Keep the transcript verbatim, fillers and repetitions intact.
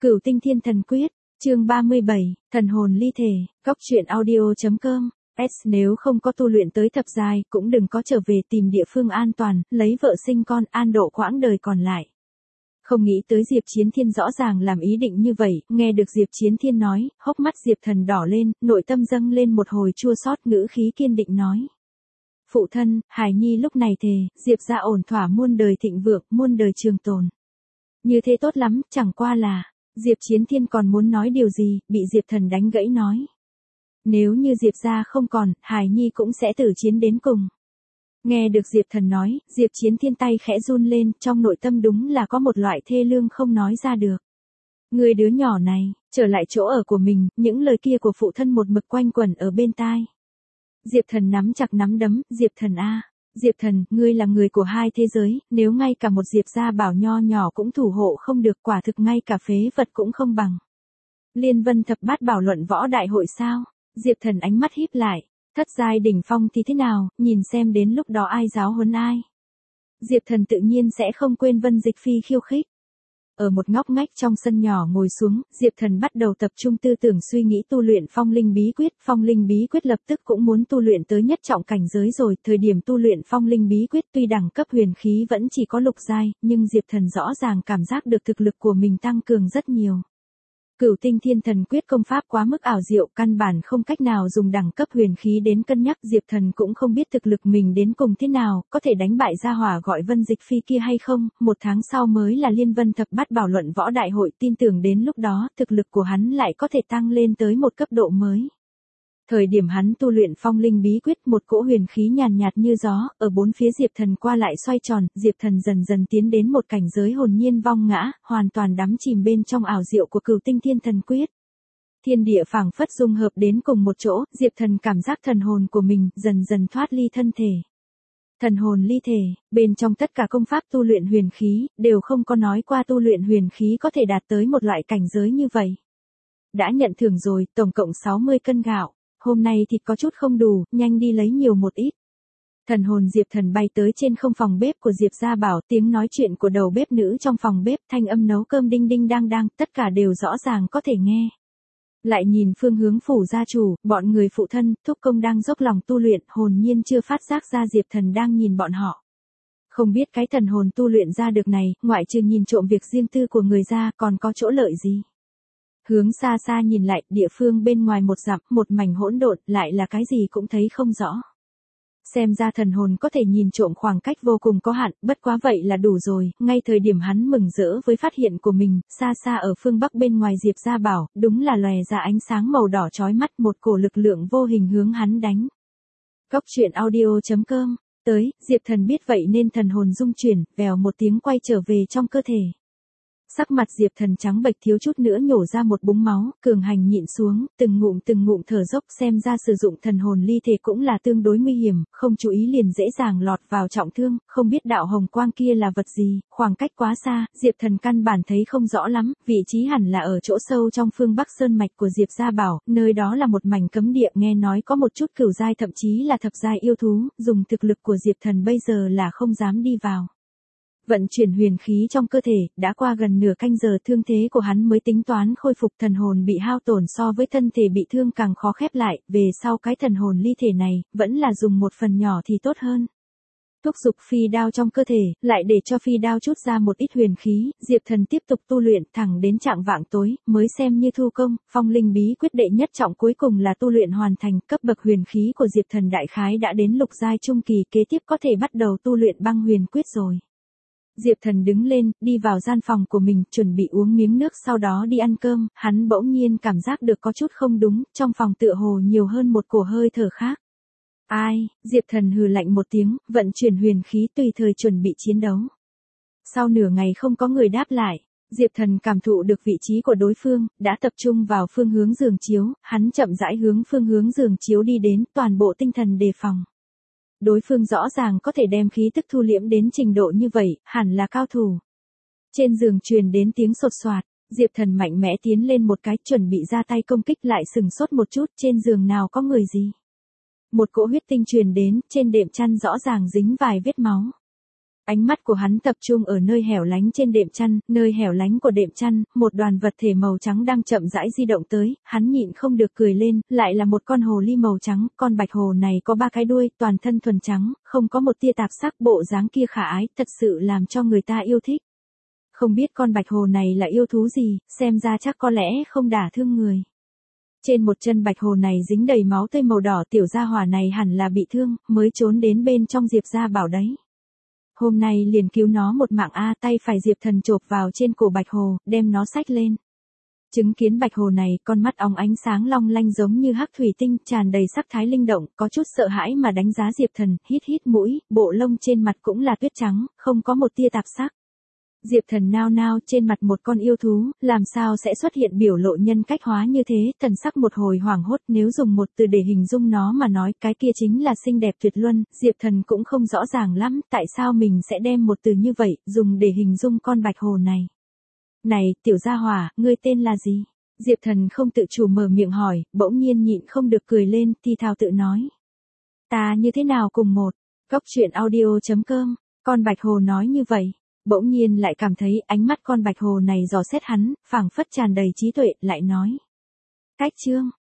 Cửu Tinh Thiên Thần Quyết, chương ba mươi bảy, thần hồn ly thể, góc truyện audio.com. S nếu không có tu luyện tới thập giai, cũng đừng có trở về tìm địa phương an toàn, lấy vợ sinh con, an độ quãng đời còn lại. Không nghĩ tới Diệp Chiến Thiên rõ ràng làm ý định như vậy, nghe được Diệp Chiến Thiên nói, hốc mắt Diệp Thần đỏ lên, nội tâm dâng lên một hồi chua xót, ngữ khí kiên định nói. Phụ thân, Hải Nhi lúc này thề, Diệp gia ổn thỏa muôn đời thịnh vượng, muôn đời trường tồn. Như thế tốt lắm, chẳng qua là, Diệp Chiến Thiên còn muốn nói điều gì, bị Diệp Thần đánh gãy nói. Nếu như Diệp gia không còn, Hải Nhi cũng sẽ tử chiến đến cùng. Nghe được Diệp Thần nói, Diệp Chiến Thiên tay khẽ run lên, trong nội tâm đúng là có một loại thê lương không nói ra được. Người đứa nhỏ này, trở lại chỗ ở của mình, những lời kia của phụ thân một mực quanh quẩn ở bên tai. Diệp Thần nắm chặt nắm đấm, Diệp Thần a, Diệp Thần, ngươi là người của hai thế giới, nếu ngay cả một Diệp gia bảo nho nhỏ cũng thủ hộ không được, quả thực ngay cả phế vật cũng không bằng. Liên Vân thập bát bảo luận võ đại hội sao? Diệp Thần ánh mắt híp lại, thất giai đỉnh phong thì thế nào, nhìn xem đến lúc đó ai giáo huấn ai. Diệp Thần tự nhiên sẽ không quên Vân Dịch Phi khiêu khích. Ở một ngóc ngách trong sân nhỏ ngồi xuống, Diệp Thần bắt đầu tập trung tư tưởng suy nghĩ tu luyện phong linh bí quyết. Phong linh bí quyết lập tức cũng muốn tu luyện tới nhất trọng cảnh giới rồi, thời điểm tu luyện phong linh bí quyết tuy đẳng cấp huyền khí vẫn chỉ có lục giai, nhưng Diệp Thần rõ ràng cảm giác được thực lực của mình tăng cường rất nhiều. Cửu Tinh Thiên Thần Quyết công pháp quá mức ảo diệu, căn bản không cách nào dùng đẳng cấp huyền khí đến cân nhắc, Diệp Thần cũng không biết thực lực mình đến cùng thế nào, có thể đánh bại gia hỏa gọi Vân Dịch Phi kia hay không, một tháng sau mới là Liên Vân thập bát bảo luận võ đại hội, tin tưởng đến lúc đó, thực lực của hắn lại có thể tăng lên tới một cấp độ mới. Thời điểm hắn tu luyện phong linh bí quyết, một cỗ huyền khí nhàn nhạt như gió, ở bốn phía Diệp Thần qua lại xoay tròn, Diệp Thần dần dần tiến đến một cảnh giới hồn nhiên vong ngã, hoàn toàn đắm chìm bên trong ảo diệu của Cửu Tinh Thiên Thần Quyết. Thiên địa phảng phất dung hợp đến cùng một chỗ, Diệp Thần cảm giác thần hồn của mình dần dần thoát ly thân thể. Thần hồn ly thể, bên trong tất cả công pháp tu luyện huyền khí, đều không có nói qua tu luyện huyền khí có thể đạt tới một loại cảnh giới như vậy. Đã nhận thưởng rồi, tổng cộng sáu mươi cân gạo. Hôm nay thịt có chút không đủ, nhanh đi lấy nhiều một ít. Thần hồn Diệp Thần bay tới trên không phòng bếp của Diệp gia bảo, tiếng nói chuyện của đầu bếp nữ trong phòng bếp, thanh âm nấu cơm đinh đinh đang đang, tất cả đều rõ ràng có thể nghe. Lại nhìn phương hướng phủ gia chủ, bọn người phụ thân, thúc công đang dốc lòng tu luyện, hồn nhiên chưa phát giác ra Diệp Thần đang nhìn bọn họ. Không biết cái thần hồn tu luyện ra được này, ngoại trừ nhìn trộm việc riêng tư của người ra, còn có chỗ lợi gì? Hướng xa xa nhìn lại, địa phương bên ngoài một dặm, một mảnh hỗn độn, lại là cái gì cũng thấy không rõ. Xem ra thần hồn có thể nhìn trộm khoảng cách vô cùng có hạn, bất quá vậy là đủ rồi, ngay thời điểm hắn mừng rỡ với phát hiện của mình, xa xa ở phương bắc bên ngoài Diệp gia bảo, đúng là lòe ra ánh sáng màu đỏ chói mắt, một cổ lực lượng vô hình hướng hắn đánh. Góc truyện audio.com, tới, Diệp Thần biết vậy nên thần hồn rung chuyển, vèo một tiếng quay trở về trong cơ thể. Sắc mặt Diệp Thần trắng bệch thiếu chút nữa nhổ ra một búng máu, cường hành nhịn xuống, từng ngụm từng ngụm thở dốc, xem ra sử dụng thần hồn ly thể cũng là tương đối nguy hiểm, không chú ý liền dễ dàng lọt vào trọng thương, không biết đạo hồng quang kia là vật gì, khoảng cách quá xa, Diệp Thần căn bản thấy không rõ lắm, vị trí hẳn là ở chỗ sâu trong phương Bắc Sơn mạch của Diệp gia bảo, nơi đó là một mảnh cấm địa, nghe nói có một chút cửu giai thậm chí là thập giai yêu thú, dùng thực lực của Diệp Thần bây giờ là không dám đi vào. Vận chuyển huyền khí trong cơ thể, đã qua gần nửa canh giờ thương thế của hắn mới tính toán khôi phục, thần hồn bị hao tổn so với thân thể bị thương càng khó khép lại, về sau cái thần hồn ly thể này, vẫn là dùng một phần nhỏ thì tốt hơn. Thúc giục phi đao trong cơ thể, lại để cho phi đao chút ra một ít huyền khí, Diệp Thần tiếp tục tu luyện thẳng đến trạng vạng tối, mới xem như thu công, phong linh bí quyết đệ nhất trọng cuối cùng là tu luyện hoàn thành, cấp bậc huyền khí của Diệp Thần đại khái đã đến lục giai trung kỳ, kế tiếp có thể bắt đầu tu luyện băng huyền quyết rồi. Diệp Thần đứng lên, đi vào gian phòng của mình, chuẩn bị uống miếng nước sau đó đi ăn cơm, hắn bỗng nhiên cảm giác được có chút không đúng, trong phòng tựa hồ nhiều hơn một cổ hơi thở khác. Ai, Diệp Thần hừ lạnh một tiếng, vận chuyển huyền khí tùy thời chuẩn bị chiến đấu. Sau nửa ngày không có người đáp lại, Diệp Thần cảm thụ được vị trí của đối phương, đã tập trung vào phương hướng giường chiếu, hắn chậm rãi hướng phương hướng giường chiếu đi đến, toàn bộ tinh thần đề phòng. Đối phương rõ ràng có thể đem khí tức thu liễm đến trình độ như vậy, hẳn là cao thủ. Trên giường truyền đến tiếng sột soạt, Diệp Thần mạnh mẽ tiến lên một cái, chuẩn bị ra tay công kích, lại sừng sốt một chút, trên giường nào có người gì. Một cỗ huyết tinh truyền đến, trên đệm chăn rõ ràng dính vài vết máu. Ánh mắt của hắn tập trung ở nơi hẻo lánh trên đệm chăn, nơi hẻo lánh của đệm chăn, một đoàn vật thể màu trắng đang chậm rãi di động tới, hắn nhịn không được cười lên, lại là một con hồ ly màu trắng, con bạch hồ này có ba cái đuôi, toàn thân thuần trắng, không có một tia tạp sắc, bộ dáng kia khả ái, thật sự làm cho người ta yêu thích. Không biết con bạch hồ này là yêu thú gì, xem ra chắc có lẽ không đả thương người. Trên một chân bạch hồ này dính đầy máu tươi màu đỏ, tiểu gia hỏa này hẳn là bị thương, mới trốn đến bên trong Diệp gia bảo đấy. Hôm nay liền cứu nó một mạng a, tay phải Diệp Thần chộp vào trên cổ bạch hồ, đem nó xách lên. Chứng kiến bạch hồ này, con mắt óng ánh sáng long lanh giống như hắc thủy tinh, tràn đầy sắc thái linh động, có chút sợ hãi mà đánh giá Diệp Thần, hít hít mũi, bộ lông trên mặt cũng là tuyết trắng, không có một tia tạp sắc. Diệp Thần nao nao, trên mặt một con yêu thú, làm sao sẽ xuất hiện biểu lộ nhân cách hóa như thế, thần sắc một hồi hoảng hốt, nếu dùng một từ để hình dung nó mà nói, cái kia chính là xinh đẹp tuyệt luân, Diệp Thần cũng không rõ ràng lắm, tại sao mình sẽ đem một từ như vậy, dùng để hình dung con bạch hồ này. Này, tiểu gia hỏa, ngươi tên là gì? Diệp Thần không tự chủ mở miệng hỏi, bỗng nhiên nhịn không được cười lên, thì thào tự nói. Ta như thế nào cùng một, góc truyện audio chấm com, con bạch hồ nói như vậy. Bỗng nhiên lại cảm thấy ánh mắt con bạch hồ này dò xét hắn, phảng phất tràn đầy trí tuệ, lại nói. Cách chương,